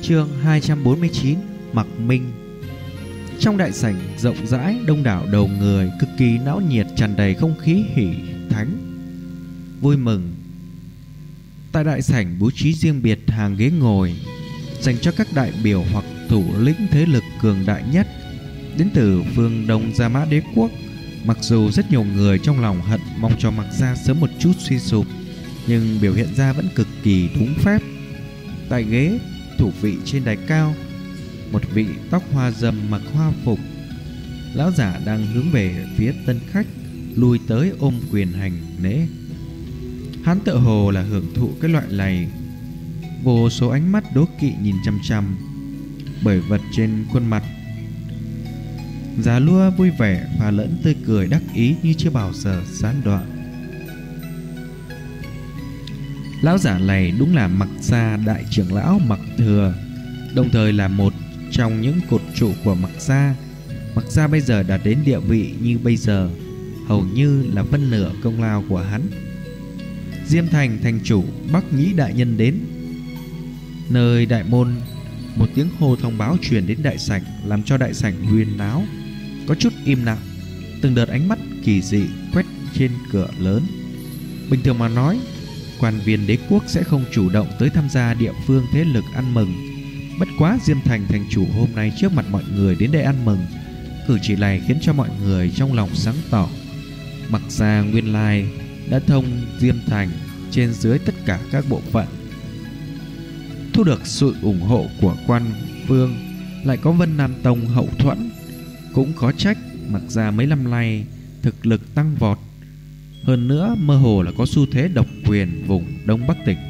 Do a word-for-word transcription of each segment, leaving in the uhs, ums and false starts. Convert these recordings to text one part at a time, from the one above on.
Chương hai trăm bốn mươi chín: Mặc Minh. Trong đại sảnh rộng rãi, đông đảo đầu người, cực kỳ náo nhiệt, tràn đầy không khí hỉ thánh vui mừng. Tại đại sảnh bố trí riêng biệt hàng ghế ngồi dành cho các đại biểu hoặc thủ lĩnh thế lực cường đại nhất đến từ phương Đông Gia Mã Đế quốc. Mặc dù rất nhiều người trong lòng hận mong cho Mặc Gia sớm một chút suy sụp, nhưng biểu hiện ra vẫn cực kỳ thúng phép. Tại ghế thủ vị trên đài cao, một vị tóc hoa râm mặc hoa phục lão giả đang hướng về phía tân khách lui tới ôm quyền hành lễ. Hắn tựa hồ là hưởng thụ cái loại này, vô số ánh mắt đố kỵ nhìn chăm chăm. Bởi vật trên khuôn mặt già lua vui vẻ và lẫn tươi cười đắc ý như chưa bao giờ gián đoạn. Lão giả này đúng là Mặc Gia đại trưởng lão Mặc Thừa, đồng thời là một trong những cột trụ của Mặc Gia. Mặc Gia bây giờ đạt đến địa vị như bây giờ, hầu như là phân nửa công lao của hắn. Diêm Thành thành chủ Bắc Nhĩ đại nhân đến. Nơi đại môn, một tiếng hô thông báo truyền đến đại sảnh, làm cho đại sảnh huyên náo, có chút im lặng. Từng đợt ánh mắt kỳ dị quét trên cửa lớn. Bình thường mà nói, quan viên đế quốc sẽ không chủ động tới tham gia địa phương thế lực ăn mừng. Bất quá Diêm Thành thành chủ hôm nay trước mặt mọi người đến đây ăn mừng, cử chỉ này khiến cho mọi người trong lòng sáng tỏ. Mặc ra nguyên lai đã thông Diêm Thành trên dưới tất cả các bộ phận, thu được sự ủng hộ của quan vương, lại có Vân Nam Tông hậu thuẫn. Cũng có trách Mặc ra mấy năm nay thực lực tăng vọt, hơn nữa mơ hồ là có xu thế độc quyền vùng Đông Bắc tỉnh.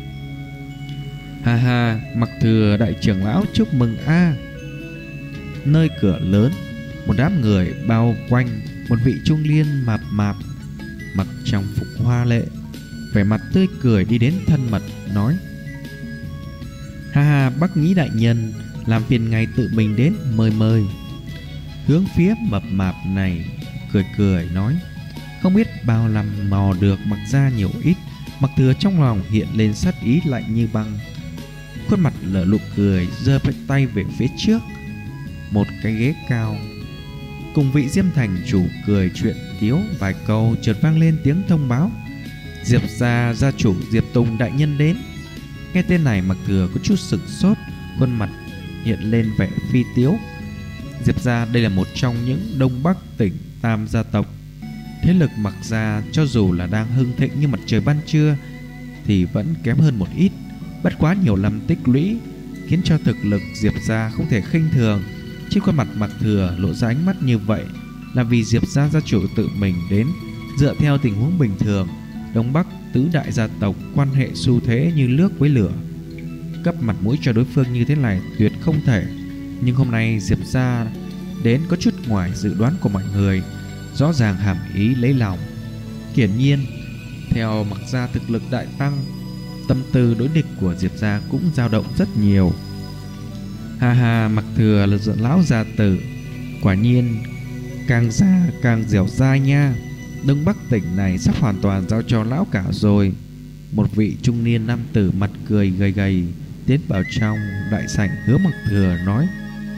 Ha ha, Mặc Thừa đại trưởng lão chúc mừng a. À. Nơi cửa lớn, một đám người bao quanh một vị trung niên mập mạp mặc trong phục hoa lệ, vẻ mặt tươi cười đi đến thân mật nói: Ha ha, Bắc Nhĩ đại nhân, làm phiền ngài tự mình đến mời mời. Hướng phía mập mạp này cười cười nói: Không biết bao năm mò được Mặc ra nhiều ít. Mặc Thừa trong lòng hiện lên sát ý lạnh như băng, khuôn mặt lở lụ cười, giơ tay về phía trước một cái ghế cao. Cùng vị Diêm Thành chủ cười chuyện tiếu vài câu, chợt vang lên tiếng thông báo: Diệp gia gia chủ Diệp Tùng đại nhân đến. Nghe tên này, Mặc Thừa có chút sửng sốt, khuôn mặt hiện lên vẻ phi tiếu. Diệp gia đây là một trong những Đông Bắc tỉnh tam gia tộc. Thế lực Mặc gia cho dù là đang hưng thịnh như mặt trời ban trưa thì vẫn kém hơn một ít. Bất quá nhiều năm tích lũy khiến cho thực lực Diệp gia không thể khinh thường. Trên khuôn mặt Mặc Thừa lộ ra ánh mắt như vậy là vì Diệp gia gia chủ tự mình đến. Dựa theo tình huống bình thường, Đông Bắc tứ đại gia tộc quan hệ xu thế như nước với lửa, cấp mặt mũi cho đối phương như thế này tuyệt không thể. Nhưng hôm nay Diệp gia đến có chút ngoài dự đoán của mọi người, rõ ràng hàm ý lấy lòng. Hiển nhiên, theo Mặc gia thực lực đại tăng, tâm tư đối địch của Diệp gia cũng dao động rất nhiều. Ha ha, Mặc Thừa là dưỡng lão gia tử, quả nhiên càng già càng dẻo dai nha. Đông Bắc tỉnh này sắp hoàn toàn giao cho lão cả rồi. Một vị trung niên nam tử mặt cười gầy gầy tiến vào trong đại sảnh, hứa Mặc Thừa nói: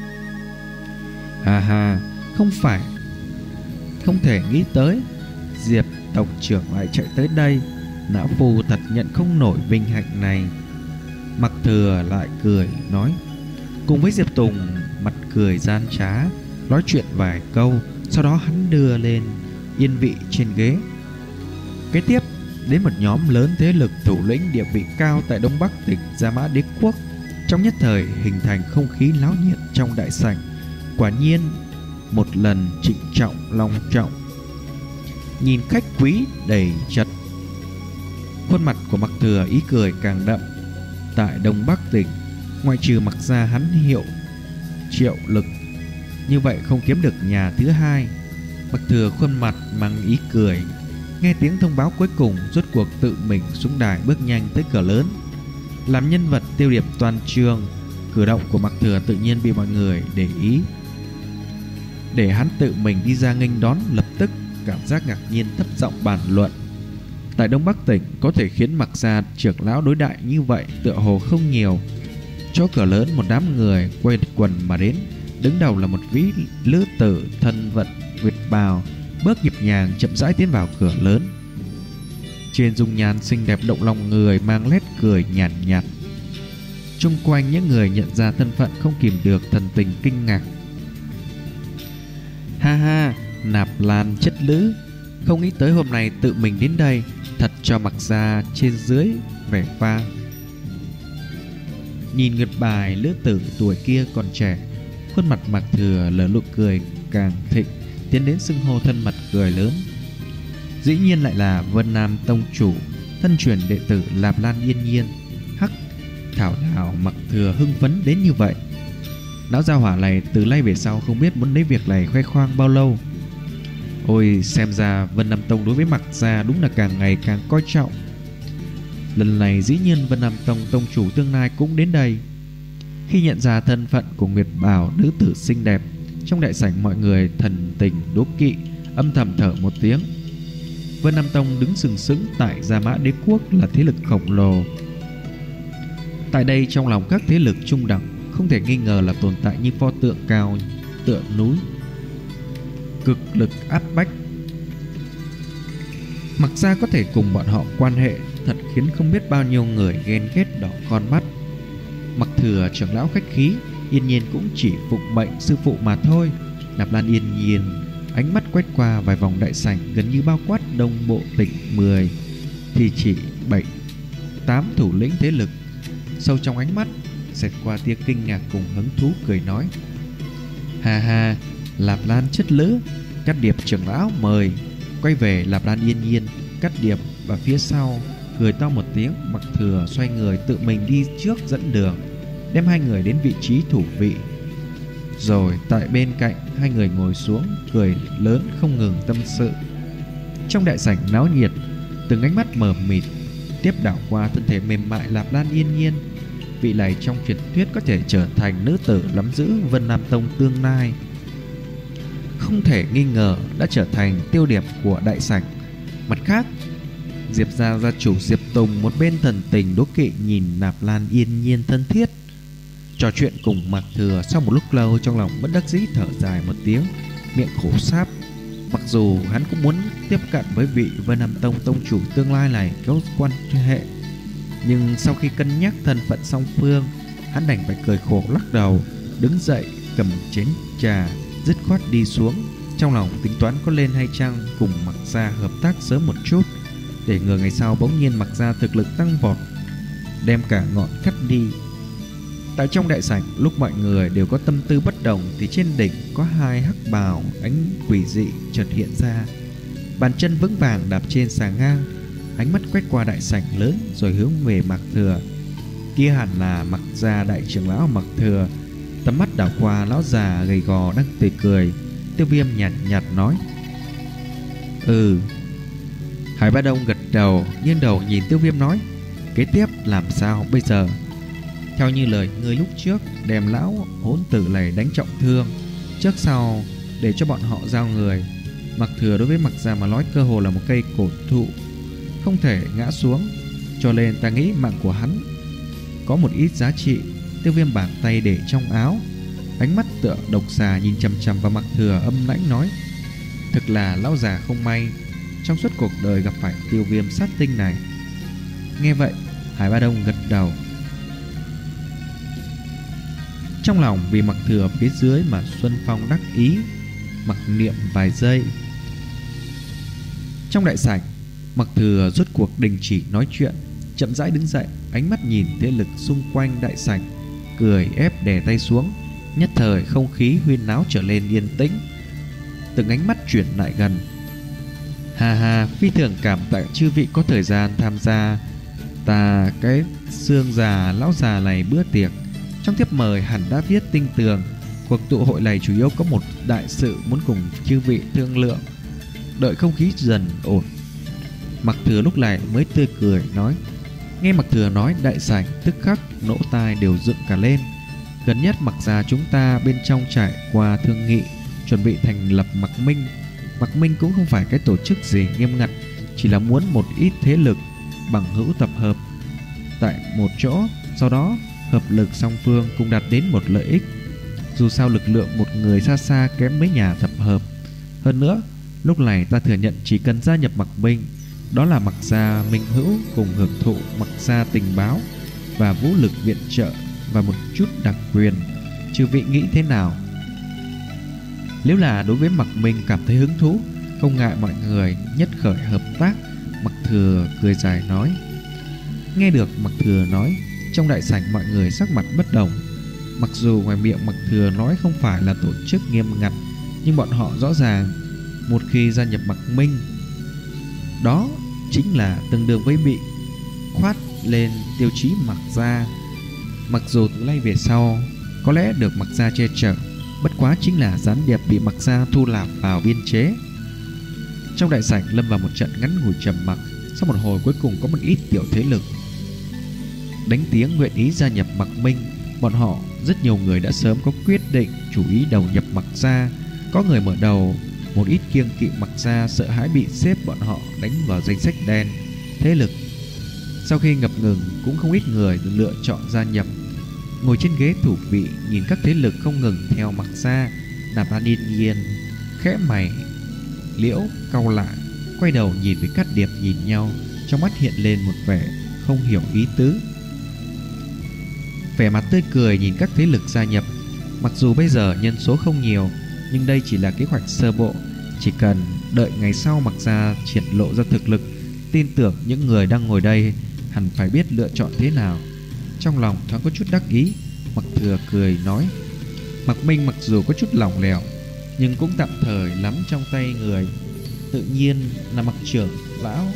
Ha ha, không phải, không thể nghĩ tới Diệp tộc trưởng lại chạy tới đây. Lão phu thật nhận không nổi vinh hạnh này. Mặc Thừa lại cười nói, cùng với Diệp Tùng mặt cười gian trá nói chuyện vài câu, sau đó hắn đưa lên yên vị trên ghế. Kế tiếp đến một nhóm lớn thế lực thủ lĩnh địa vị cao tại Đông Bắc tỉnh Gia Mã Đế quốc. Trong nhất thời hình thành không khí náo nhiệt trong đại sảnh. Quả nhiên một lần trịnh trọng long trọng, nhìn khách quý đầy chật. Khuôn mặt của Mặc Thừa ý cười càng đậm. Tại Đông Bắc tỉnh, ngoại trừ Mặc gia hắn hiệu triệu lực như vậy không kiếm được nhà thứ hai. Mặc Thừa khuôn mặt mang ý cười. Nghe tiếng thông báo cuối cùng, rốt cuộc tự mình xuống đài bước nhanh tới cửa lớn. Làm nhân vật tiêu điểm toàn trường, cử động của Mặc Thừa tự nhiên bị mọi người để ý. Để hắn tự mình đi ra nghênh đón, lập tức cảm giác ngạc nhiên thấp giọng bàn luận. Tại Đông Bắc tỉnh có thể khiến Mặc gia trưởng lão đối đại như vậy tựa hồ không nhiều. chỗ cửa lớn, một đám người quây quần mà đến. Đứng đầu là một vị lữ tử thân vận nguyệt bào, bước nhịp nhàng chậm rãi tiến vào cửa lớn. Trên dung nhan xinh đẹp động lòng người, mang nét cười nhàn nhạt, nhạt. Chung quanh những người nhận ra thân phận không kìm được thần tình kinh ngạc. Ha ha, Nạp Lan chất lữ, không nghĩ tới hôm nay tự mình đến đây, thật cho Mặc Gia trên dưới vẻ vang. Nhìn Nguyệt bài lữ tử tuổi kia còn trẻ, khuôn mặt Mặc Thừa lở nụ cười càng thịnh, tiến đến xưng hô thân mật cười lớn. Dĩ nhiên lại là Vân Nam tông chủ, thân truyền đệ tử Nạp Lan Yên Nhiên. Hắc, thảo nào Mặc Thừa hưng phấn đến như vậy. Lão gia hỏa này từ nay về sau không biết muốn lấy việc này khoe khoang bao lâu. Ôi, xem ra Vân Nam Tông đối với Mặc Gia đúng là càng ngày càng coi trọng. Lần này dĩ nhiên Vân Nam Tông tông chủ tương lai cũng đến đây. Khi nhận ra thân phận của Nguyệt Bảo nữ tử xinh đẹp, trong đại sảnh mọi người thần tình đố kỵ, âm thầm thở một tiếng. Vân Nam Tông đứng sừng sững tại Gia Mã Đế Quốc là thế lực khổng lồ. Tại đây trong lòng các thế lực trung đẳng không thể nghi ngờ là tồn tại như pho tượng cao tựa núi, cực lực áp bách. Mặc ra có thể cùng bọn họ quan hệ, thật khiến không biết bao nhiêu người ghen ghét đỏ con mắt. Mặc Thừa trưởng lão khách khí, Yên Nhiên cũng chỉ phụng mệnh sư phụ mà thôi. Nạp Lan Yên Nhiên ánh mắt quét qua vài vòng đại sảnh, gần như bao quát đông bộ tỉnh mười thì chỉ bảy tám thủ lĩnh thế lực. Sâu trong ánh mắt xẹt qua tia kinh ngạc cùng hứng thú, cười nói: ha ha, Nạp Lan chất lữ, Cát Điệp trưởng lão mời. Quay về Nạp Lan Yên Nhiên, Cát Điệp và phía sau cười to một tiếng. Mặc Thừa xoay người tự mình đi trước dẫn đường, đem hai người đến vị trí thủ vị. Rồi tại bên cạnh hai người ngồi xuống, cười lớn không ngừng tâm sự. Trong đại sảnh náo nhiệt, từng ánh mắt mờ mịt tiếp đảo qua thân thể mềm mại Nạp Lan Yên Nhiên. Vị này trong truyền thuyết có thể trở thành nữ tử nắm giữ Vân Nam Tông tương lai, không thể nghi ngờ đã trở thành tiêu điểm của đại sảnh. Mặt khác, Diệp gia gia chủ Diệp Tùng một bên thần tình đố kỵ nhìn Nạp Lan Yên Nhiên thân thiết trò chuyện cùng Mặc Thừa. Sau một lúc lâu, trong lòng bất đắc dĩ thở dài một tiếng, miệng khổ sáp. Mặc dù hắn cũng muốn tiếp cận với vị Vân Nam Tông tông chủ tương lai này có quan hệ, nhưng sau khi cân nhắc thân phận song phương, hắn đành phải cười khổ lắc đầu, đứng dậy cầm chén trà dứt khoát đi xuống. Trong lòng tính toán có lên hay chăng cùng Mặc Gia hợp tác sớm một chút, để ngừa ngày sau bỗng nhiên Mặc Gia thực lực tăng vọt, đem cả ngọn cắt đi. Tại trong đại sảnh, lúc mọi người đều có tâm tư bất đồng, thì trên đỉnh có hai hắc bào ánh quỷ dị chợt hiện ra, bàn chân vững vàng đạp trên sàng ngang, ánh mắt quét qua đại sảnh lớn rồi hướng về Mặc Thừa. Kia hẳn là Mặc Gia đại trưởng lão Mặc Thừa. Tầm mắt đảo qua lão già gầy gò đang tươi cười. Tiêu Viêm nhạt nhạt nói: Ừ. Hải Ba Đông gật đầu, nghiêng đầu nhìn Tiêu Viêm nói: Kế tiếp làm sao bây giờ? Theo như lời ngươi lúc trước, đem lão hỗn tử này đánh trọng thương, trước sau để cho bọn họ giao người. Mặc Thừa đối với Mặc Gia mà nói cơ hồ là một cây cổ thụ, không thể ngã xuống, cho nên ta nghĩ mạng của hắn có một ít giá trị. Tiêu Viêm bàn tay để trong áo, ánh mắt tựa độc xà nhìn chằm chằm vào Mặc Thừa, âm lãnh nói: Thực là lão già không may, trong suốt cuộc đời gặp phải Tiêu Viêm sát tinh này. Nghe vậy, Hải Ba Đông gật đầu, trong lòng vì Mặc Thừa phía dưới mà Xuân Phong đắc ý, mặc niệm vài giây. Trong đại sảnh, Mặc Thừa rốt cuộc đình chỉ nói chuyện, chậm rãi đứng dậy, ánh mắt nhìn thế lực xung quanh đại sảnh, cười ép đè tay xuống. Nhất thời không khí huyên náo trở lên yên tĩnh, từng ánh mắt chuyển lại gần. Hà hà, phi thường cảm tạ chư vị có thời gian tham gia ta cái xương già lão già này bữa tiệc. Trong thiếp mời hẳn đã viết tinh tường, cuộc tụ hội này chủ yếu có một đại sự muốn cùng chư vị thương lượng. Đợi không khí dần ổn, Mặc Thừa lúc này mới tươi cười nói. Nghe Mặc Thừa nói, đại sảnh tức khắc nỗ tai đều dựng cả lên. Gần nhất Mặc Gia chúng ta bên trong trải qua thương nghị, chuẩn bị thành lập Mặc Minh. Mặc Minh cũng không phải cái tổ chức gì nghiêm ngặt, chỉ là muốn một ít thế lực bằng hữu tập hợp tại một chỗ, sau đó hợp lực song phương cùng đạt đến một lợi ích. Dù sao lực lượng một người xa xa kém mấy nhà thập hợp. Hơn nữa, lúc này ta thừa nhận chỉ cần gia nhập Mặc Minh, đó là Mặc gia minh hữu cùng hưởng thụ Mặc gia tình báo và vũ lực viện trợ và một chút đặc quyền. Chư vị nghĩ thế nào? Nếu là đối với Mặc Minh cảm thấy hứng thú, không ngại mọi người nhất khởi hợp tác, Mặc Thừa cười dài nói. Nghe được Mặc Thừa nói, trong đại sảnh mọi người sắc mặt bất đồng. Mặc dù ngoài miệng Mặc Thừa nói không phải là tổ chức nghiêm ngặt, nhưng bọn họ rõ ràng một khi gia nhập Mặc Minh, đó chính là tương đương với bị khoát lên tiêu chí Mặc gia. Mặc dù từ nay về sau có lẽ được Mặc gia che chở, bất quá chính là gián điệp bị Mặc gia thu nạp vào biên chế. Trong đại sảnh lâm vào một trận ngắn ngủi trầm mặc. Sau một hồi cuối cùng có một ít tiểu thế lực đánh tiếng nguyện ý gia nhập Mặc Minh. Bọn họ rất nhiều người đã sớm có quyết định chủ ý đầu nhập Mặc gia. Có người mở đầu một ít kiêng kỵ Mặc gia, sợ hãi bị xếp bọn họ đánh vào danh sách đen thế lực. Sau khi ngập ngừng, cũng không ít người lựa chọn gia nhập. Ngồi trên ghế thủ vị nhìn các thế lực không ngừng theo Mặc gia, Nạp Lan Yên Nhiên khẽ mày liễu cau lại, quay đầu nhìn với Cát Điệp nhìn nhau, trong mắt hiện lên một vẻ không hiểu ý tứ. Vẻ mặt tươi cười nhìn các thế lực gia nhập. Mặc dù bây giờ nhân số không nhiều, nhưng đây chỉ là kế hoạch sơ bộ. Chỉ cần đợi ngày sau Mặc gia triển lộ ra thực lực, tin tưởng những người đang ngồi đây hẳn phải biết lựa chọn thế nào. Trong lòng thoáng có chút đắc ý, Mặc Thừa cười nói. Mặc Minh mặc dù có chút lỏng lẻo, nhưng cũng tạm thời lắm trong tay người, tự nhiên là Mặc trưởng lão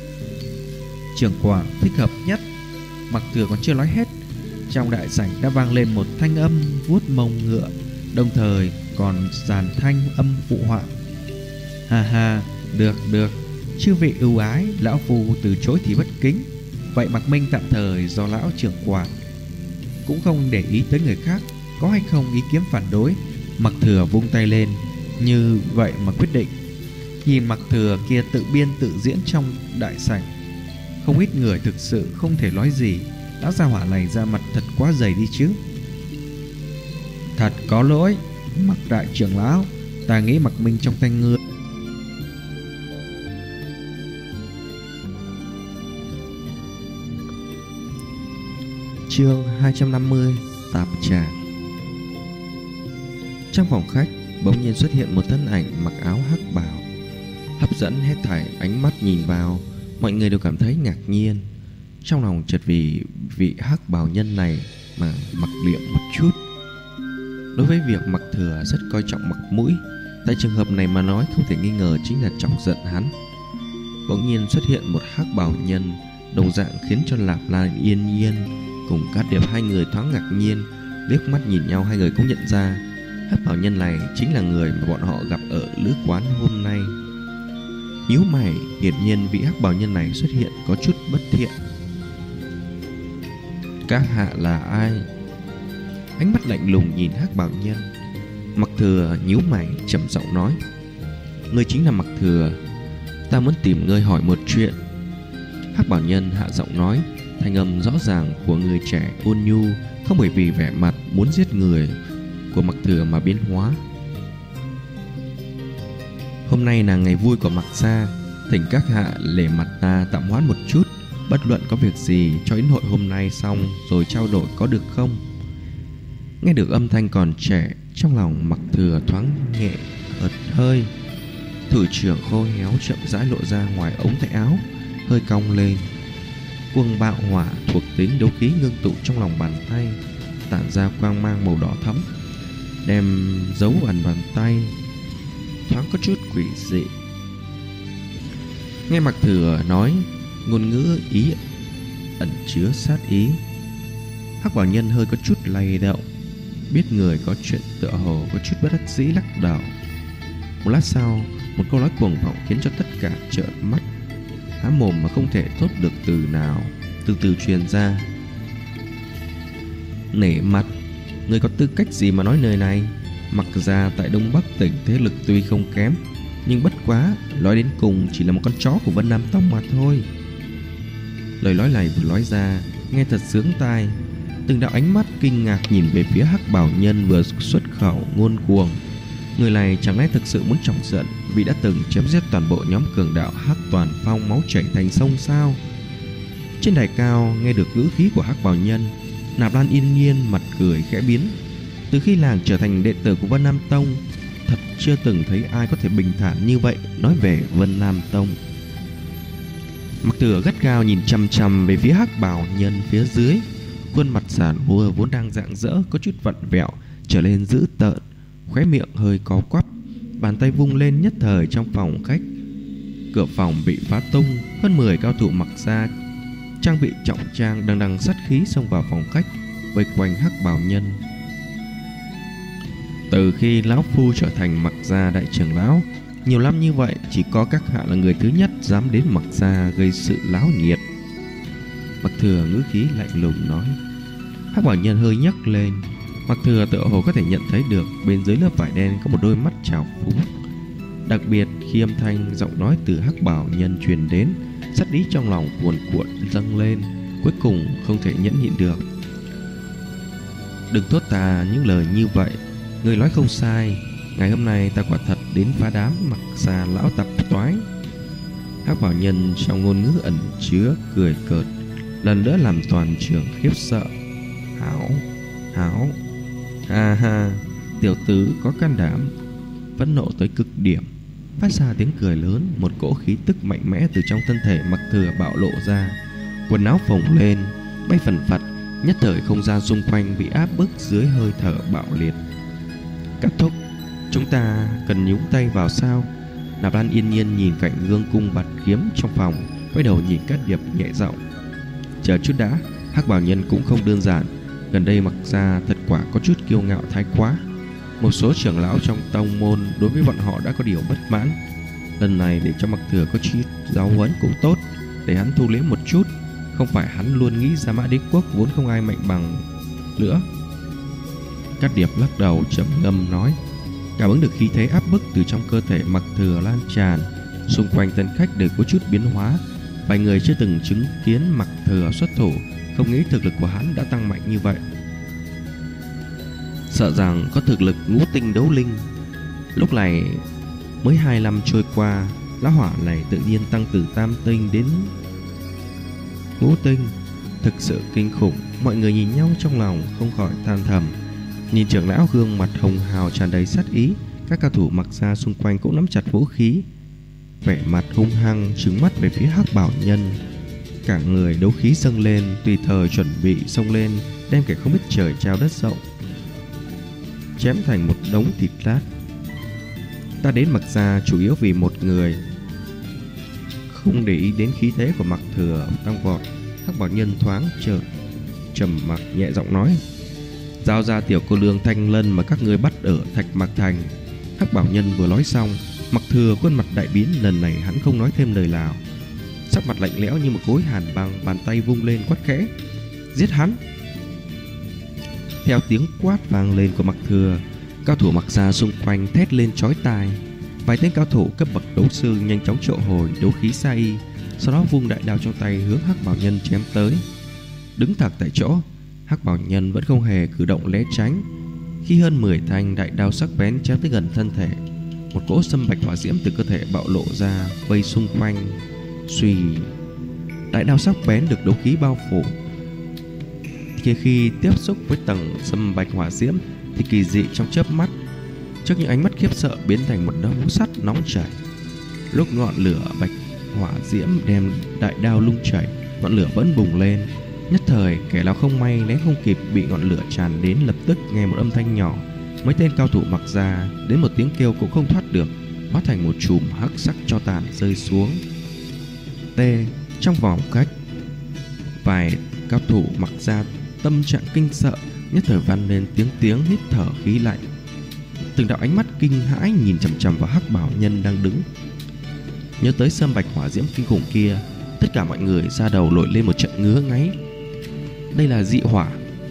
trưởng quản thích hợp nhất. Mặc Thừa còn chưa nói hết, trong đại sảnh đã vang lên một thanh âm vuốt mông ngựa, đồng thời còn dàn thanh âm phụ họa. Ha ha, được được, chư vị ưu ái, lão phu từ chối thì bất kính. Vậy Mặc Minh tạm thời do lão trưởng quản, cũng không để ý tới người khác, có hay không ý kiến phản đối. Mặc Thừa vung tay lên, như vậy mà quyết định. Nhìn Mặc Thừa kia tự biên tự diễn trong đại sảnh, không ít người thực sự không thể nói gì. Lão gia hỏa này ra mặt thật quá dày đi chứ. Thật có lỗi, Mặc đại trưởng lão, ta nghĩ Mặc Minh trong tay ngươi. Chương hai trăm năm mươi, Tạp trà. Trong phòng khách bỗng nhiên xuất hiện một thân ảnh mặc áo hắc bào, hấp dẫn hết thảy ánh mắt nhìn vào. Mọi người đều cảm thấy ngạc nhiên, trong lòng chợt vì vị hắc bào nhân này mà mặc liệm một chút. Đối với việc Mặc Thừa rất coi trọng mặt mũi, tại trường hợp này mà nói không thể nghi ngờ chính là chọc giận hắn. Bỗng nhiên xuất hiện một hắc bào nhân đồng dạng khiến cho Nạp Lan Yên Nhiên cùng Cát Điệp hai người thoáng ngạc nhiên, liếc mắt nhìn nhau. Hai người cũng nhận ra hắc bào nhân này chính là người mà bọn họ gặp ở lữ quán hôm nay. Nhíu mày, hiển nhiên vị hắc bào nhân này xuất hiện có chút bất thiện. Các hạ là ai? Ánh mắt lạnh lùng nhìn hắc bào nhân. Mặc Thừa nhíu mày trầm giọng nói. Ngươi chính là Mặc Thừa, ta muốn tìm ngươi hỏi một chuyện. Hắc bào nhân hạ giọng nói, thanh âm rõ ràng của người trẻ ôn nhu, không bởi vì vẻ mặt muốn giết người của Mặc Thừa mà biến hóa. Hôm nay là ngày vui của Mặc gia, thỉnh các hạ lề mặt ta tạm hoãn một chút, bất luận có việc gì cho yến hội hôm nay xong rồi trao đổi có được không? Nghe được âm thanh còn trẻ, trong lòng Mặc Thừa thoáng nhẹ ợt hơi. Thủ trưởng khô héo chậm rãi lộ ra ngoài ống tay áo, hơi cong lên. Cuồng bạo hỏa thuộc tính đấu khí ngưng tụ trong lòng bàn tay, tản ra quang mang màu đỏ thẫm, đem dấu ẩn bàn tay, thoáng có chút quỷ dị. Nghe Mặc Thừa nói, ngôn ngữ ý ẩn chứa sát ý. Hắc bảo nhân hơi có chút lay động, biết người có chuyện tựa hồ có chút bất đắc dĩ lắc đầu. Một lát sau, một câu nói cuồng vọng khiến cho tất cả trợn mắt há mồm mà không thể thốt được từ nào, từ từ truyền ra. Nể mặt, người có tư cách gì mà nói lời này? Mặc ra tại Đông Bắc tỉnh thế lực tuy không kém, nhưng bất quá nói đến cùng chỉ là một con chó của Vân Nam Tông mà thôi. Lời nói này vừa nói ra nghe thật sướng tai. Từng đạo ánh mắt kinh ngạc nhìn về phía Hắc Bảo Nhân vừa xuất khẩu ngôn cuồng. Người này chẳng lẽ thực sự muốn chọc giận vì đã từng chém giết toàn bộ nhóm cường đạo Hắc Toàn Phong máu chảy thành sông sao? Trên đài cao nghe được ngữ khí của Hắc Bảo Nhân, Nạp Lan yên nhiên mặt cười khẽ biến. Từ khi làng trở thành đệ tử của Vân Nam Tông, thật chưa từng thấy ai có thể bình thản như vậy nói về Vân Nam Tông. Mặc Thừa gắt gao nhìn chằm chằm về phía Hắc Bảo Nhân phía dưới. Khuôn mặt giàn mua vốn đang rạng rỡ có chút vặn vẹo trở lên dữ tợn, khóe miệng hơi có quắp, bàn tay vung lên nhất thời trong phòng khách. Cửa phòng bị phá tung, hơn mười cao thủ mặc ra trang bị trọng trang đằng đằng sát khí xông vào phòng khách, vây quanh Hắc Bảo Nhân. Từ khi lão phu trở thành Mặc Gia đại trưởng lão, nhiều năm như vậy chỉ có các hạ là người thứ nhất dám đến Mặc Gia gây sự láo nhiệt. Mặc Thừa ngữ khí lạnh lùng nói. Hắc Bảo Nhân hơi nhấc lên. Mặc Thừa tựa hồ có thể nhận thấy được bên dưới lớp vải đen có một đôi mắt trào phúng. Đặc biệt khi âm thanh giọng nói từ Hắc Bảo Nhân truyền đến, sát ý trong lòng cuồn cuộn dâng lên, cuối cùng không thể nhẫn nhịn được. Đừng thốt ta những lời như vậy, người nói không sai. Ngày hôm nay ta quả thật đến phá đám Mặc Gia lão tạp toái. Hắc Bảo Nhân trong ngôn ngữ ẩn chứa cười cợt, lần nữa làm toàn trường khiếp sợ. Hảo, hảo, ha ha, tiểu tử có can đảm. Phẫn nộ tới cực điểm, phát ra tiếng cười lớn. Một cỗ khí tức mạnh mẽ từ trong thân thể Mặc Thừa bạo lộ ra, quần áo phồng lên, bay phần phật. Nhất thời không gian xung quanh bị áp bức dưới hơi thở bạo liệt. Các thúc, chúng ta cần nhúng tay vào sao? Nạp Lan yên nhiên nhìn cạnh gương cung bạt kiếm trong phòng, quay đầu nhìn Cát Điệp nhẹ giọng. Chờ chút đã, Hắc Bảo Nhân cũng không đơn giản. Gần đây Mặc Gia thật quả có chút kiêu ngạo thái quá. Một số trưởng lão trong tông môn đối với bọn họ đã có điều bất mãn. Lần này để cho Mặc Thừa có chút giáo huấn cũng tốt, để hắn thu liễm một chút. Không phải hắn luôn nghĩ Gia Mã Đế Quốc vốn không ai mạnh bằng nữa. Cát Điệp lắc đầu trầm ngâm nói. Cảm ứng được khí thế áp bức từ trong cơ thể Mặc Thừa lan tràn, xung quanh tân khách đều có chút biến hóa. Vài người chưa từng chứng kiến Mặc Thừa xuất thủ, không nghĩ thực lực của hắn đã tăng mạnh như vậy. Sợ rằng có thực lực ngũ tinh đấu linh. Lúc này mới hai năm trôi qua, lão hỏa này tự nhiên tăng từ tam tinh đến ngũ tinh, thực sự kinh khủng. Mọi người nhìn nhau trong lòng không khỏi than thầm. Nhìn trưởng lão gương mặt hồng hào tràn đầy sát ý, các cao thủ Mặc Gia xung quanh cũng nắm chặt vũ khí, vẻ mặt hung hăng trừng mắt về phía Hắc Bảo Nhân. Cả người đấu khí dâng lên, tùy thời chuẩn bị xông lên, đem kẻ không biết trời trao đất rộng chém thành một đống thịt lát. Ta đến Mặc Gia chủ yếu vì một người. Không để ý đến khí thế của Mặc Thừa tăng vọt, Hắc Bảo Nhân thoáng chợt trầm mặc nhẹ giọng nói. Giao ra tiểu cô lương Thanh Lân mà các ngươi bắt ở Thạch Mạc Thành. Hắc Bảo Nhân vừa nói xong, Mặc Thừa khuôn mặt đại biến. Lần này hắn không nói thêm lời nào, sắc mặt lạnh lẽo như một khối hàn băng, bàn tay vung lên quát khẽ. Giết hắn! Theo tiếng quát vang lên của Mặc Thừa, cao thủ Mặc Gia xung quanh thét lên chói tai. Vài tên cao thủ cấp bậc đấu sư nhanh chóng triệu hồi đấu khí sa y, sau đó vung đại đao trong tay hướng Hắc Bảo Nhân chém tới. Đứng thẳng tại chỗ, Hắc Bảo Nhân vẫn không hề cử động né tránh. Khi hơn mười thanh đại đao sắc bén chém tới gần thân thể, một cỗ sâm bạch hỏa diễm từ cơ thể bạo lộ ra, vây xung quanh. Suy, đại đao sắc bén được đấu khí bao phủ. Khi khi tiếp xúc với tầng sâm bạch hỏa diễm thì kỳ dị trong chớp mắt, trước những ánh mắt khiếp sợ biến thành một đống sắt nóng chảy. Lúc ngọn lửa bạch hỏa diễm đem đại đao lung chảy, ngọn lửa vẫn bùng lên. Nhất thời kẻ nào không may né không kịp bị ngọn lửa tràn đến, lập tức nghe một âm thanh nhỏ. Mấy tên cao thủ Mặc Gia đến một tiếng kêu cũng không thoát được, hóa thành một chùm hắc sắc tro tàn rơi xuống. T trong vòng khách, vài cao thủ Mặc Gia tâm trạng kinh sợ, nhất thời vang lên tiếng tiếng hít thở khí lạnh. Từng đạo ánh mắt kinh hãi nhìn chằm chằm vào Hắc Bảo Nhân đang đứng. Nhớ tới sâm bạch hỏa diễm kinh khủng kia, tất cả mọi người da đầu nổi lên một trận ngứa ngáy. Đây là dị hỏa.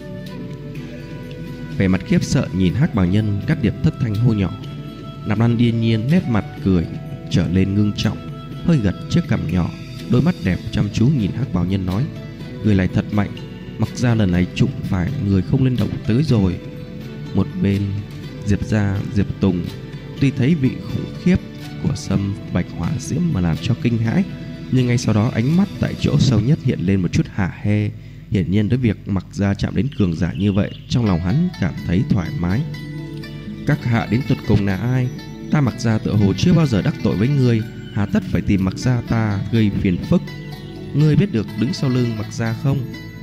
Vẻ mặt khiếp sợ nhìn Hắc Bảo Nhân, Cát Điệp thất thanh hô nhỏ. Nạp Lan điên nhiên nét mặt cười trở lên ngưng trọng, hơi gật chiếc cằm nhỏ, đôi mắt đẹp chăm chú nhìn Hắc Bảo Nhân nói. Người này thật mạnh, Mặc ra lần này trụng phải người không lên động tới rồi. Một bên Diệp gia Diệp Tùng tuy thấy vị khủng khiếp của sâm bạch hỏa diễm mà làm cho kinh hãi, nhưng ngay sau đó ánh mắt tại chỗ sâu nhất hiện lên một chút hả hê. Hiển nhiên đối việc Mặc gia chạm đến cường giả như vậy, trong lòng hắn cảm thấy thoải mái. Các hạ đến tột cùng là ai? Ta Mặc gia tựa hồ chưa bao giờ đắc tội với ngươi, hà tất phải tìm Mặc gia ta gây phiền phức? Ngươi biết được đứng sau lưng Mặc gia không?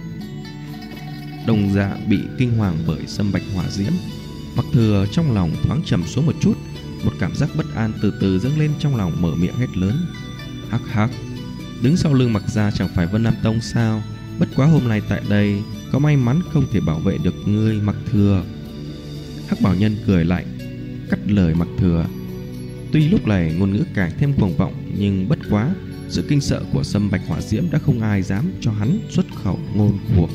Đồng Dạ bị kinh hoàng bởi sâm bạch hỏa diễm. Mặc Thừa trong lòng thoáng trầm xuống một chút, một cảm giác bất an từ từ dâng lên trong lòng, mở miệng hét lớn: hắc hắc, đứng sau lưng Mặc gia chẳng phải Vân Nam Tông sao? Bất quá hôm nay tại đây có may mắn không thể bảo vệ được ngươi, Mặc Thừa. Hắc Bảo Nhân cười lạnh cắt lời Mặc Thừa. Tuy lúc này ngôn ngữ càng thêm cuồng vọng, nhưng bất quá sự kinh sợ của sâm bạch hỏa diễm đã không ai dám cho hắn xuất khẩu ngôn cuồng.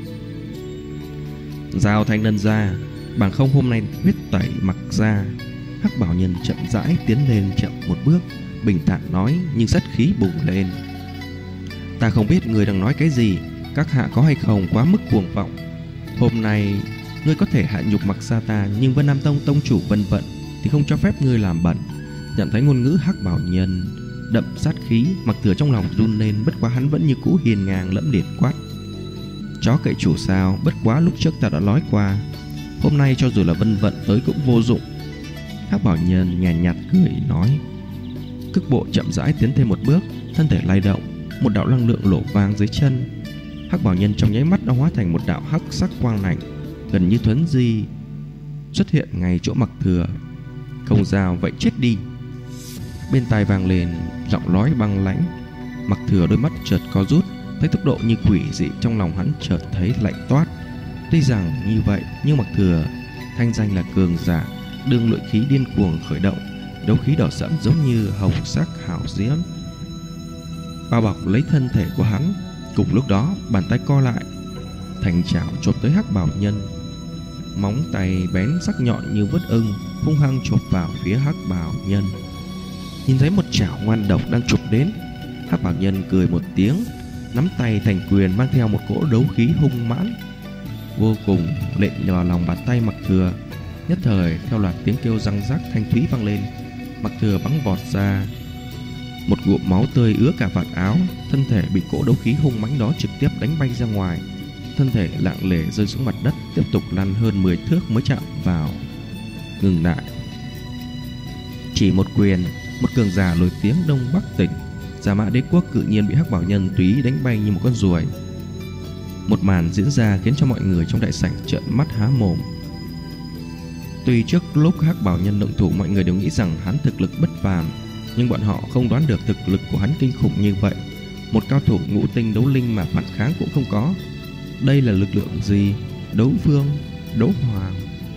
Giao thanh nân ra, bằng không hôm nay huyết tẩy Mặc gia. Hắc Bảo Nhân chậm rãi tiến lên chậm một bước, bình thản nói, nhưng sát khí bùng lên: ta không biết người đang nói cái gì, các hạ có hay không quá mức cuồng vọng. Hôm nay ngươi có thể hạ nhục Mặc gia ta, nhưng Vân Nam Tông tông chủ Vân Vận thì không cho phép ngươi làm bẩn. Nhận thấy ngôn ngữ Hắc Bảo Nhân đậm sát khí, Mặc Thừa trong lòng run lên, bất quá hắn vẫn như cũ hiền ngang lẫm liệt quát: chó cậy chủ sao? Bất quá lúc trước ta đã nói qua, hôm nay cho dù là Vân Vận tới cũng vô dụng. Hắc Bảo Nhân nhàn nhạt, nhạt cười nói. Cước bộ chậm rãi tiến thêm một bước, thân thể lay động, một đạo năng lượng nổ vang dưới chân. Hắc Bảo Nhân trong nháy mắt đã hóa thành một đạo hắc sắc quang lạnh, gần như thuấn di xuất hiện ngay chỗ Mặc Thừa. Không giao vậy chết đi. Bên tai vang lên giọng nói băng lãnh. Mặc Thừa đôi mắt chợt co rút, thấy tốc độ như quỷ dị, trong lòng hắn chợt thấy lạnh toát. Tuy rằng như vậy nhưng Mặc Thừa thanh danh là cường giả, đương luyện khí điên cuồng khởi động, đấu khí đỏ sẫm giống như hồng sắc hảo diễm bao bọc lấy thân thể của hắn. Cùng lúc đó bàn tay co lại, thành chảo chộp tới Hắc Bảo Nhân. Móng tay bén sắc nhọn như vớt ưng hung hăng chộp vào phía Hắc Bảo Nhân. Nhìn thấy một chảo ngoan độc đang chụp đến, Hắc Bảo Nhân cười một tiếng, nắm tay thành quyền mang theo một cỗ đấu khí hung mãnh vô cùng lệnh vào lòng bàn tay Mặc Thừa. Nhất thời theo loạt tiếng kêu răng rắc thanh thúy vang lên, Mặc Thừa bắn vọt ra, một ngụm máu tươi ứa cả vạt áo, thân thể bị cỗ đấu khí hung mãnh đó trực tiếp đánh bay ra ngoài, thân thể lặng lẽ rơi xuống mặt đất, tiếp tục lăn hơn mười thước mới chạm vào ngừng lại. Chỉ một quyền, một cường giả nổi tiếng Đông Bắc tỉnh Giả Mã Đế Quốc cự nhiên bị Hắc Bảo Nhân tùy ý đánh bay như một con ruồi. Một màn diễn ra khiến cho mọi người trong đại sảnh trợn mắt há mồm. Tuy trước lúc Hắc Bảo Nhân động thủ, mọi người đều nghĩ rằng hắn thực lực bất phàm, nhưng bọn họ không đoán được thực lực của hắn kinh khủng như vậy. Một cao thủ ngũ tinh đấu linh mà phản kháng cũng không có. Đây là lực lượng gì? Đấu vương, đấu hoàng.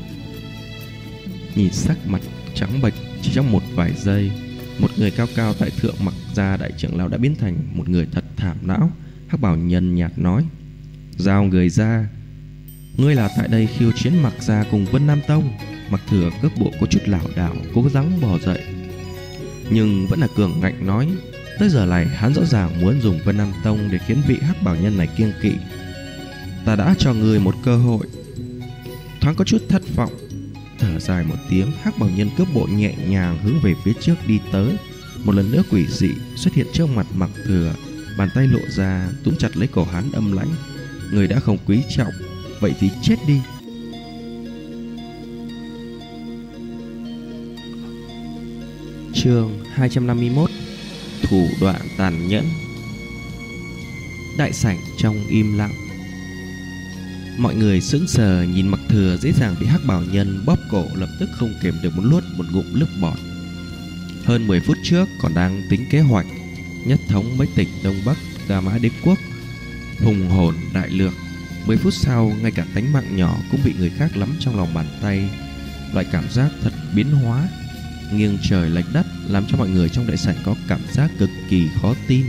Nhìn sắc mặt trắng bệch, chỉ trong một vài giây, một người cao cao tại thượng Mặc gia đại trưởng lão đã biến thành một người thật thảm não. Hắc Bảo Nhân nhạt nói: giao người ra. Ngươi là tại đây khiêu chiến Mặc gia cùng Vân Nam Tông. Mặc Thừa cước bộ có chút lảo đảo, cố gắng bò dậy, nhưng vẫn là cường ngạnh nói. Tới giờ này hắn rõ ràng muốn dùng Vân Nam Tông để khiến vị Hắc Bảo Nhân này kiêng kỵ. Ta đã cho ngươi một cơ hội. Thoáng có chút thất vọng, thở dài một tiếng, Hắc Bảo Nhân cước bộ nhẹ nhàng hướng về phía trước đi tới. Một lần nữa quỷ dị xuất hiện trước mặt Mặc Thừa, bàn tay lộ ra túm chặt lấy cổ hắn âm lãnh. Người đã không quý trọng, vậy thì chết đi. Chương hai trăm năm mươi mốt. Thủ đoạn tàn nhẫn. Đại sảnh trong im lặng, mọi người sững sờ nhìn Mặc Thừa dễ dàng bị Hắc Bảo Nhân bóp cổ, lập tức không kiềm được một luốt một ngụm nước bọt. Hơn mười phút trước còn đang tính kế hoạch nhất thống mấy tỉnh Đông Bắc Giả Mã Đế Quốc, hùng hồn đại lược. Mười phút sau, ngay cả tánh mạng nhỏ cũng bị người khác nắm trong lòng bàn tay. Loại cảm giác thật biến hóa, nghiêng trời lệch đất, làm cho mọi người trong đại sảnh có cảm giác cực kỳ khó tin.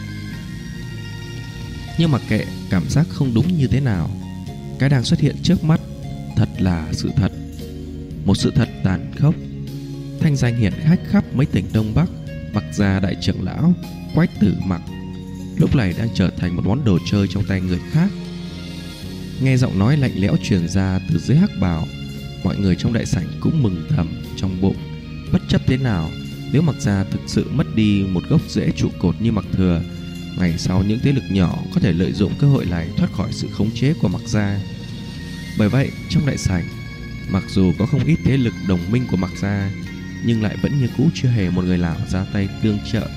Nhưng mặc kệ cảm giác không đúng như thế nào, cái đang xuất hiện trước mắt thật là sự thật, một sự thật tàn khốc. Thanh danh hiển hách khắp mấy tỉnh Đông Bắc, Mặc gia đại trưởng lão Quách Tử Mặc lúc này đang trở thành một món đồ chơi trong tay người khác. Nghe giọng nói lạnh lẽo truyền ra từ dưới hắc bào, mọi người trong đại sảnh cũng mừng thầm trong bụng. Bất chấp thế nào, nếu Mặc Gia thực sự mất đi một gốc rễ trụ cột như Mặc Thừa, ngày sau những thế lực nhỏ có thể lợi dụng cơ hội này thoát khỏi sự khống chế của Mặc Gia. Bởi vậy, trong đại sảnh, mặc dù có không ít thế lực đồng minh của Mặc Gia, nhưng lại vẫn như cũ chưa hề một người nào ra tay tương trợ.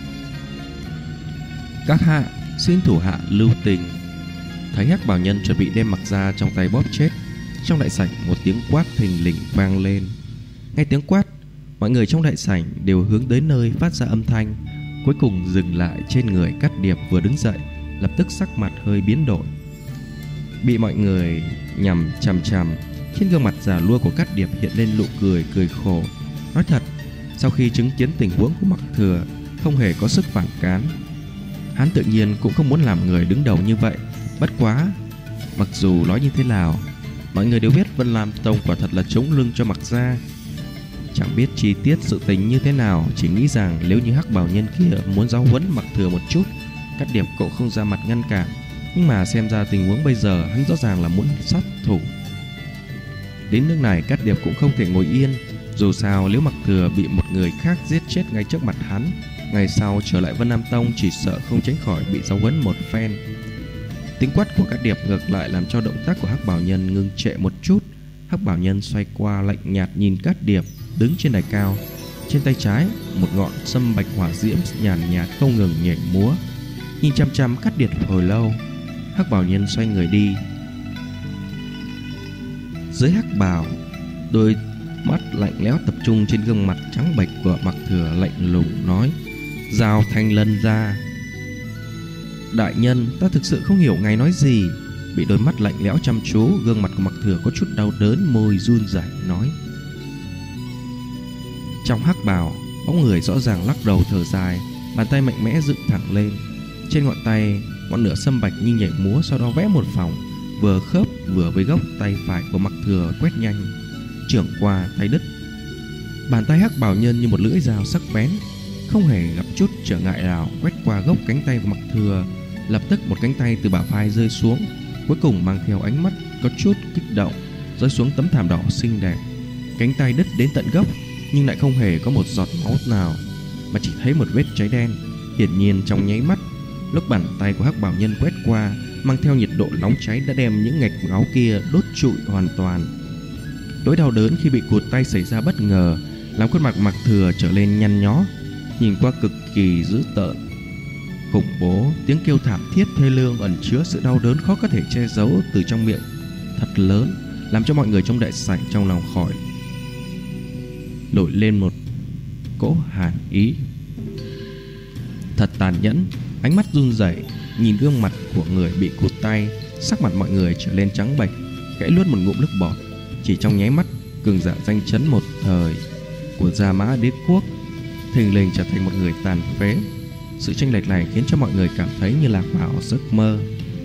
Các hạ, xin thủ hạ lưu tình. Thấy hắc bào nhân chuẩn bị đem Mặc Gia trong tay bóp chết, trong đại sảnh một tiếng quát thình lình vang lên. Nghe tiếng quát, mọi người trong đại sảnh đều hướng tới nơi phát ra âm thanh, cuối cùng dừng lại trên người Cát Điệp vừa đứng dậy, lập tức sắc mặt hơi biến đổi. Bị mọi người nhằm chằm chằm, trên gương mặt già nua của Cát Điệp hiện lên nụ cười cười khổ. Nói thật, sau khi chứng kiến tình huống của Mặc Thừa không hề có sức phản kháng, hắn tự nhiên cũng không muốn làm người đứng đầu như vậy. Bất quá, mặc dù nói như thế nào, mọi người đều biết Vân Lam Tông quả thật là chống lưng cho Mặc Gia. Chẳng biết chi tiết sự tình như thế nào, chỉ nghĩ rằng nếu như hắc bào nhân kia muốn giáo huấn Mặc Thừa một chút, Cát Điệp cũng không ra mặt ngăn cản. Nhưng mà xem ra tình huống bây giờ, hắn rõ ràng là muốn sát thủ. Đến nước này, Cát Điệp cũng không thể ngồi yên. Dù sao, nếu Mặc Thừa bị một người khác giết chết ngay trước mặt hắn, ngày sau trở lại Vân Nam Tông chỉ sợ không tránh khỏi bị giáo huấn một phen. Tiếng quát của Cát Điệp ngược lại làm cho động tác của hắc bảo nhân ngưng trệ một chút. Hắc bảo nhân xoay qua lạnh nhạt nhìn Cát Điệp đứng trên đài cao, trên tay trái một ngọn sâm bạch hỏa diễm nhàn nhạt, nhạt không ngừng nhảy múa. Nhìn chăm chăm Cát Điệp hồi lâu, hắc bảo nhân xoay người đi. Dưới hắc bào, đôi mắt lạnh lẽo tập trung trên gương mặt trắng bệch của Mặc Thừa, lạnh lùng nói: "Giao Thanh Lân ra." "Đại nhân, ta thực sự không hiểu ngài nói gì." Bị đôi mắt lạnh lẽo chăm chú, gương mặt của Mặc Thừa có chút đau đớn, môi run rẩy nói. Trong hắc bào, bóng người rõ ràng lắc đầu thở dài, bàn tay mạnh mẽ dựng thẳng lên. Trên ngón tay, ngọn lửa sâm bạch như nhảy múa, sau đó vẽ một vòng, vừa khớp vừa với gốc tay phải của Mặc Thừa quét nhanh, chưởng qua tay đứt. Bàn tay hắc bào nhân như một lưỡi dao sắc bén, không hề gặp chút trở ngại nào quét qua gốc cánh tay của Mặc Thừa. Lập tức một cánh tay từ bả vai rơi xuống, cuối cùng mang theo ánh mắt có chút kích động, rơi xuống tấm thảm đỏ xinh đẹp. Cánh tay đứt đến tận gốc, nhưng lại không hề có một giọt máu nào, mà chỉ thấy một vết cháy đen. Hiển nhiên trong nháy mắt, lúc bàn tay của hắc bảo nhân quét qua, mang theo nhiệt độ nóng cháy đã đem những ngạch máu kia đốt trụi hoàn toàn. Nỗi đau đớn khi bị cụt tay xảy ra bất ngờ, làm khuôn mặt Mặc Thừa trở lên nhăn nhó, nhìn qua cực kỳ dữ tợn, khủng bố. Tiếng kêu thảm thiết thê lương ẩn chứa sự đau đớn khó có thể che giấu từ trong miệng thật lớn, làm cho mọi người trong đại sảnh trong lòng khỏi nổi lên một cỗ hàn ý. Thật tàn nhẫn. Ánh mắt run rẩy nhìn gương mặt của người bị cụt tay, sắc mặt mọi người trở lên trắng bệch, khẽ luốt một ngụm nước bọt. Chỉ trong nháy mắt, cường giả danh chấn một thời của Gia Mã Đế quốc thình lình trở thành một người tàn phế. Sự chênh lệch này khiến cho mọi người cảm thấy như lạc vào giấc mơ.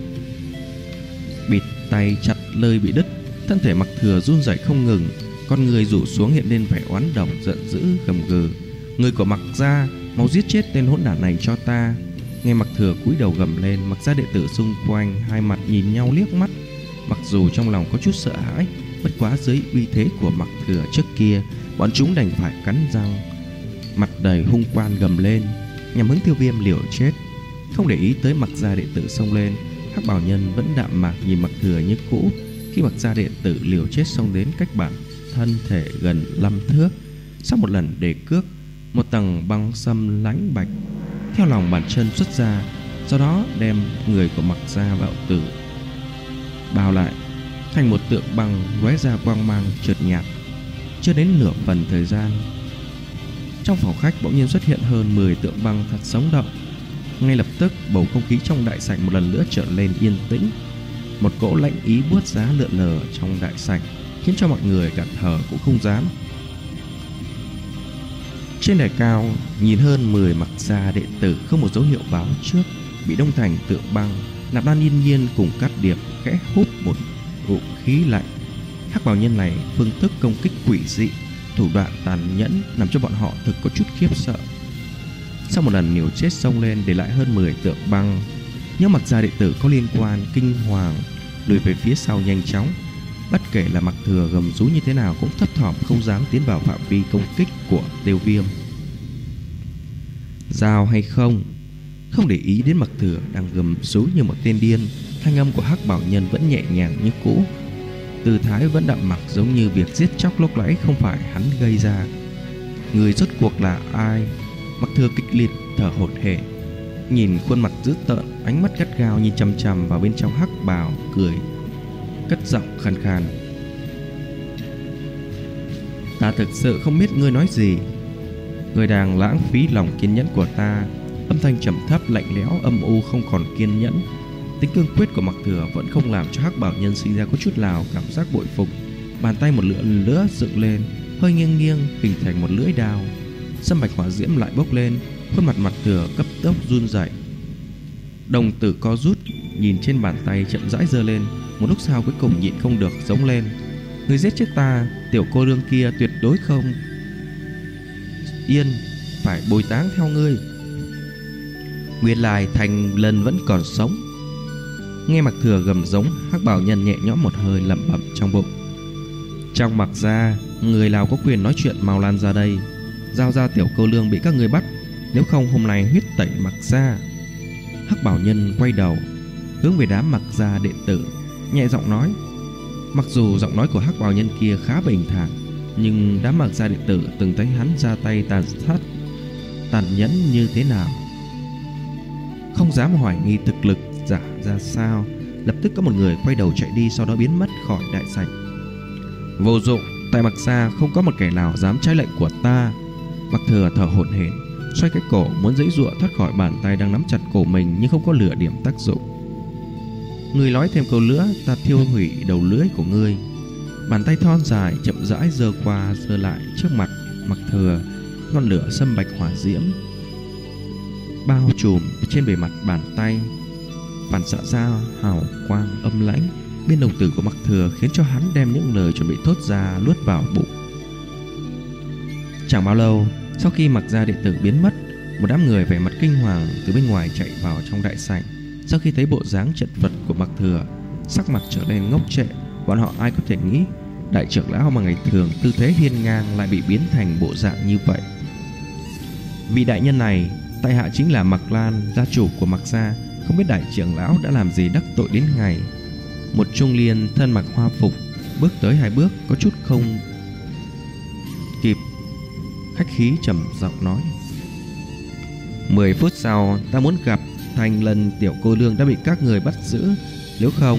Bịt tay chặt lơi bị đứt, thân thể Mặc Thừa run rẩy không ngừng, con người rủ xuống hiện lên vẻ oán độc giận dữ gầm gừ: "Người của Mặc Gia, mau giết chết tên hỗn đản này cho ta!" Nghe Mặc Thừa cúi đầu gầm lên, Mặc Gia đệ tử xung quanh hai mặt nhìn nhau liếc mắt. Mặc dù trong lòng có chút sợ hãi, bất quá dưới uy thế của Mặc Thừa trước kia, bọn chúng đành phải cắn răng, mặt đầy hung quan gầm lên, nhằm hướng Tiêu Viêm liều chết. Không để ý tới Mặc Gia đệ tử xông lên, hắc bảo nhân vẫn đạm mạc nhìn Mặc Thừa như cũ. Khi Mặc Gia đệ tử liều chết xông đến cách bản thân thể gần năm thước, sau một lần đề cước, một tầng băng sâm lãnh bạch theo lòng bàn chân xuất ra, sau đó đem người của Mặc Gia vào tử bao lại thành một tượng băng lóe ra quang mang chợt nhạt. Chưa đến nửa phần thời gian, trong phòng khách bỗng nhiên xuất hiện hơn mười tượng băng thật sống động. Ngay lập tức bầu không khí trong đại sảnh một lần nữa trở lên yên tĩnh. Một cỗ lạnh ý buốt giá lượn lờ trong đại sảnh, khiến cho mọi người cả thở cũng không dám. Trên đài cao, nhìn hơn mười Mặc Gia đệ tử không một dấu hiệu báo trước, bị đông thành tượng băng. Nạp Lan Yên Nhiên cùng Cát Điệp khẽ hút một ngụm khí lạnh. Hắc bào nhân này phương thức công kích quỷ dị, thủ đoạn tàn nhẫn, làm cho bọn họ thực có chút khiếp sợ. Sau một lần liều chết xông lên để lại hơn mười tượng băng, những Mặc Gia đệ tử có liên quan kinh hoàng lùi về phía sau nhanh chóng. Bất kể là Mặc Thừa gầm rú như thế nào cũng thấp thỏm không dám tiến vào phạm vi công kích của Tiêu Viêm. Giao hay không? Không để ý đến Mặc Thừa đang gầm rú như một tên điên, thanh âm của Hắc Bảo Nhân vẫn nhẹ nhàng như cũ. Tư thái vẫn đạm mặc, giống như việc giết chóc lúc nãy không phải hắn gây ra. Người rốt cuộc là ai? Mặc Thừa kịch liệt thở hổn hển, nhìn khuôn mặt dữ tợn, ánh mắt gắt gao nhìn chằm chằm vào bên trong hắc bào, cười cất giọng khàn khàn: Ta thực sự không biết ngươi nói gì. Ngươi đang lãng phí lòng kiên nhẫn của ta. Âm thanh trầm thấp lạnh lẽo âm u không còn kiên nhẫn. Tính cương quyết của Mặc Thừa vẫn không làm cho Hắc Bảo Nhân sinh ra có chút nào cảm giác bội phục. Bàn tay một lượn lửa dựng lên, hơi nghiêng nghiêng hình thành một lưỡi đao. Sâm bạch hỏa diễm lại bốc lên, khuôn mặt Mặc Thừa cấp tốc run rẩy. Đồng tử co rút, nhìn trên bàn tay chậm rãi giơ lên. Một lúc sau cuối cùng nhịn không được giống lên: Ngươi giết chết ta, tiểu cô nương kia tuyệt đối không yên, phải bồi táng theo ngươi. Nguyên lai Thành Lân vẫn còn sống. Nghe Mặc Thừa gầm giống, Hắc Bảo Nhân nhẹ nhõm một hơi lẩm bẩm trong bụng: Trong Mặc gia, người nào có quyền nói chuyện mau lan ra đây, giao ra tiểu cô nương bị các ngươi bắt, nếu không hôm nay huyết tẩy Mặc gia. Hắc Bảo Nhân quay đầu hướng về đám Mặc gia đệ tử, nhẹ giọng nói. Mặc dù giọng nói của Hắc Bảo Nhân kia khá bình thản, nhưng đám Mặc gia đệ tử từng thấy hắn ra tay tàn sát tàn nhẫn như thế nào, không dám hoài nghi thực lực giả ra sao. Lập tức có một người quay đầu chạy đi, sau đó biến mất khỏi đại sảnh. Vô dụng, tại Mặc gia không có một kẻ nào dám trái lệnh của ta. Mặc Thừa thở hổn hển, xoay cái cổ muốn giãy giụa thoát khỏi bàn tay đang nắm chặt cổ mình, nhưng không có lửa điểm tác dụng. Ngươi nói thêm câu nữa, ta thiêu hủy đầu lưỡi của ngươi. Bàn tay thon dài chậm rãi giơ qua giơ lại trước mặt Mặc Thừa, ngọn lửa sâm bạch hỏa diễm bao trùm trên bề mặt bàn tay, phản xạ ra hào quang âm lãnh bên đồng tử của Mặc Thừa, khiến cho hắn đem những lời chuẩn bị thốt ra nuốt vào bụng. Chẳng bao lâu sau khi Mặc gia đệ tử biến mất, một đám người vẻ mặt kinh hoàng từ bên ngoài chạy vào trong đại sảnh. Sau khi thấy bộ dáng chật vật của Mặc Thừa, sắc mặt trở nên ngốc trệ. Bọn họ ai có thể nghĩ đại trưởng lão mà ngày thường tư thế hiên ngang lại bị biến thành bộ dạng như vậy. Vị đại nhân này, tại hạ chính là Mặc Lan, gia chủ của Mặc gia. Không biết đại trưởng lão đã làm gì đắc tội đến ngày. Một trung niên thân mặc hoa phục bước tới hai bước, có chút không kịp khách khí trầm giọng nói: Mười phút sau ta muốn gặp Thành Lân tiểu cô nương đã bị các người bắt giữ, nếu không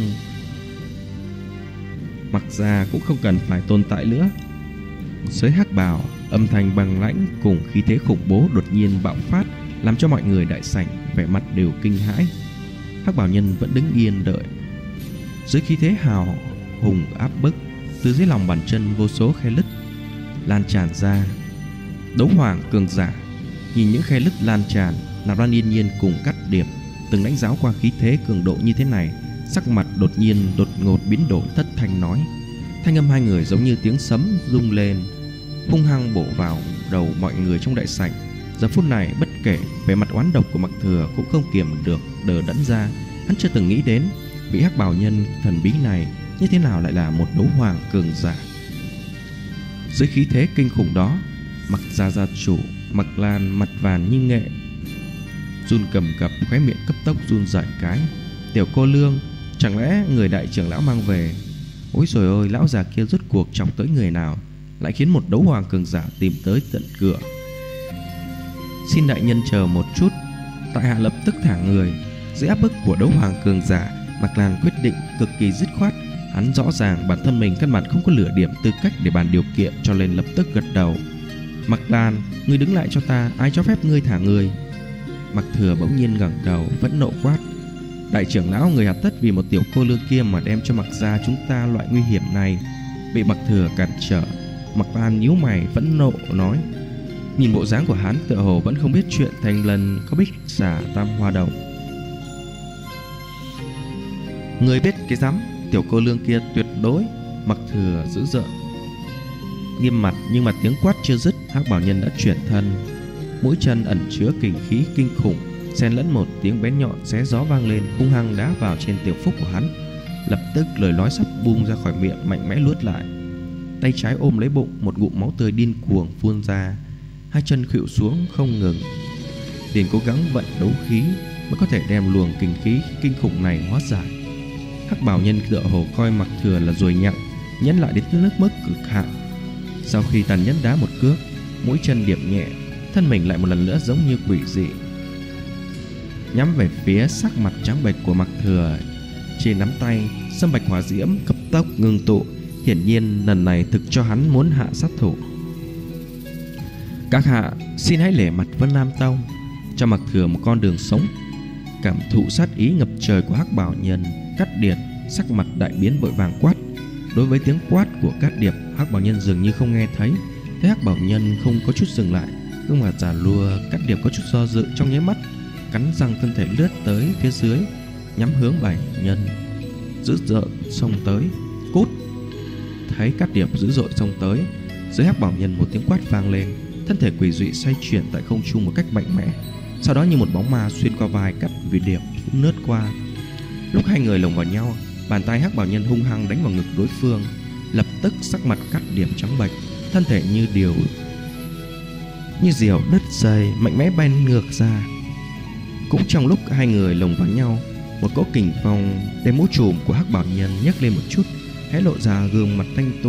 Mặc gia cũng không cần phải tồn tại nữa. Dưới hắc bào, âm thanh băng lãnh cùng khí thế khủng bố đột nhiên bạo phát, làm cho mọi người đại sảnh vẻ mặt đều kinh hãi. Hắc Bảo Nhân vẫn đứng yên đợi. Dưới khí thế hào hùng áp bức, từ dưới lòng bàn chân vô số khe lứt lan tràn ra. Đấu hoàng cường giả nhìn những khe lứt lan tràn, Nạp Lan Yên Nhiên cùng Cát Điệp từng đánh giáo qua khí thế cường độ như thế này, sắc mặt đột nhiên đột ngột biến đổi, thất thanh nói. Thanh âm hai người giống như tiếng sấm rung lên, hung hăng bổ vào đầu mọi người trong đại sảnh. Giờ phút này bất kể vẻ mặt oán độc của Mặc Thừa cũng không kiềm được đờ đẫn ra. Hắn chưa từng nghĩ đến vị hắc bào nhân thần bí này như thế nào lại là một đấu hoàng cường giả. Dưới khí thế kinh khủng đó, Mặc gia gia chủ Mặc Lan mặt vàng như nghệ, run cầm cập, khóe miệng cấp tốc run rẩy cái. Tiểu cô nương, chẳng lẽ người đại trưởng lão mang về? Ôi trời ơi, lão già kia rốt cuộc chọc tới người nào, lại khiến một đấu hoàng cường giả tìm tới tận cửa. Xin đại nhân chờ một chút, tại hạ lập tức thả người. Dưới áp bức của đấu hoàng cường giả, Mặc Lan quyết định cực kỳ dứt khoát. Hắn rõ ràng bản thân mình căn bản không có lửa điểm tư cách để bàn điều kiện, cho nên lập tức gật đầu. Mặc Lan, ngươi đứng lại cho ta, ai cho phép ngươi thả người? Mặc Thừa bỗng nhiên ngẩng đầu, vẫn nộ quát. Đại trưởng lão, người hà tất vì một tiểu cô nương kia mà đem cho Mặc gia chúng ta loại nguy hiểm này. Bị Mặc Thừa cản trở, Mặc Lan nhíu mày vẫn nộ nói. Nhìn bộ dáng của hắn tựa hồ vẫn không biết chuyện Thành Lân có bích xả tam hoa đồng. Người biết cái rắm, tiểu cô nương kia tuyệt đối. Mặc Thừa dữ dợn nghiêm mặt, nhưng mà tiếng quát chưa dứt, hắc bảo nhân đã chuyển thân. Mũi chân ẩn chứa kình khí kinh khủng, xen lẫn một tiếng bén nhọn xé gió vang lên, hung hăng đá vào trên tiểu phúc của hắn. Lập tức lời nói sắp bung ra khỏi miệng mạnh mẽ luốt lại. Tay trái ôm lấy bụng, một ngụm máu tươi điên cuồng phun ra. Hai chân khuỵu xuống không ngừng. Liền cố gắng vận đấu khí mới có thể đem luồng kinh khí kinh khủng này hóa giải. Hắc bào nhân tựa hồ coi Mặc Thừa là ruồi nhặng, nhẫn lại đến nước mức cực hạn. Sau khi tàn nhẫn đá một cước, mũi chân điểm nhẹ, thân mình lại một lần nữa giống như quỷ dị, nhắm về phía sắc mặt trắng bệch của Mặc Thừa. Trên nắm tay, sâm bạch hỏa diễm cấp tốc ngưng tụ, hiển nhiên lần này thực cho hắn muốn hạ sát thủ. Các hạ, xin hãy lễ mặt Vân Nam Tông, cho Mặc Thừa một con đường sống. Cảm thụ sát ý ngập trời của Hắc Bảo Nhân, Cát Điệp sắc mặt đại biến vội vàng quát. Đối với tiếng quát của Cát Điệp, Hắc Bảo Nhân dường như không nghe thấy. Thấy Hắc Bảo Nhân không có chút dừng lại, gương mặt già lua, Cát Điệp có chút do dự, trong nháy mắt cắn răng thân thể lướt tới phía dưới, nhắm hướng Bảy Nhân, dữ dội xông tới. Cút! Thấy Cát Điệp dữ dội xông tới, dưới Hắc Bảo Nhân một tiếng quát vang lên, thân thể quỷ dị xoay chuyển tại không trung một cách mạnh mẽ, sau đó như một bóng ma xuyên qua vai Cát Vị Điệp lướt qua. Lúc hai người lồng vào nhau, bàn tay Hắc Bảo Nhân hung hăng đánh vào ngực đối phương. Lập tức sắc mặt Cát Điệp trắng bệch, thân thể như điều như diều đứt dây mạnh mẽ bay ngược ra. Cũng trong lúc hai người lồng vào nhau, một cỗ kình phong đem mũ trùm của Hắc Bảo Nhân nhấc lên một chút, hé lộ ra gương mặt thanh tú